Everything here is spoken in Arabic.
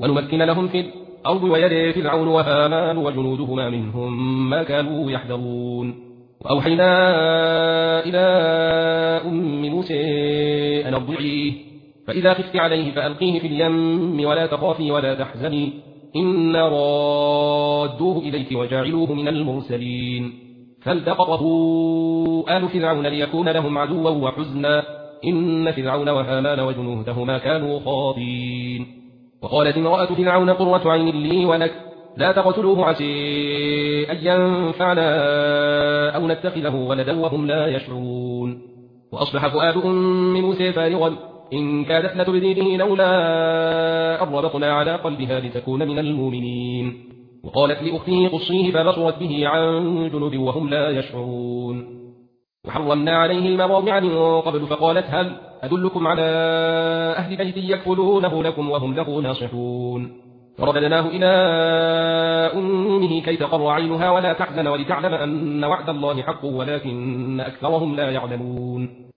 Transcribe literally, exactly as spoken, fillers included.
ونمكن لهم في الأرض ويري فرعون وهامان وجنودهما منهم ما كانوا يحذرون وأوحينا إلى أم موسى أن ارضعيه فإذا خفت عليه فألقيه في اليم ولا تخافي ولا تحزني إنا رادوه إليك وجاعلوه من المرسلين فالتقطه آل فرعون ليكون لهم عدوا وحزنا إن فرعون وهامان وجنودهما كانوا خاطئين وقالت امرأة فرعون قرة عين لي ولك لا تقتلوه عسى أن ينفعنا أو نتخذه ولدا وهم لا يشعرون وأصبح فؤاد أم موسى فارغا إن كادت لتبدي به لولا أن ربطنا على قلبها لتكون من المؤمنين وقالت لأخته قصيه فبصرت به عن جنوب وهم لا يشعرون وحرمنا عليه المراضع من قبل فقالت هل أدلكم على أهل بيت يكفلونه لكم وهم له ناصحون فرددناه إلى أمه كي تقر عينها ولا تحزن ولتعلم أن وعد الله حق ولكن أكثرهم لا يعلمون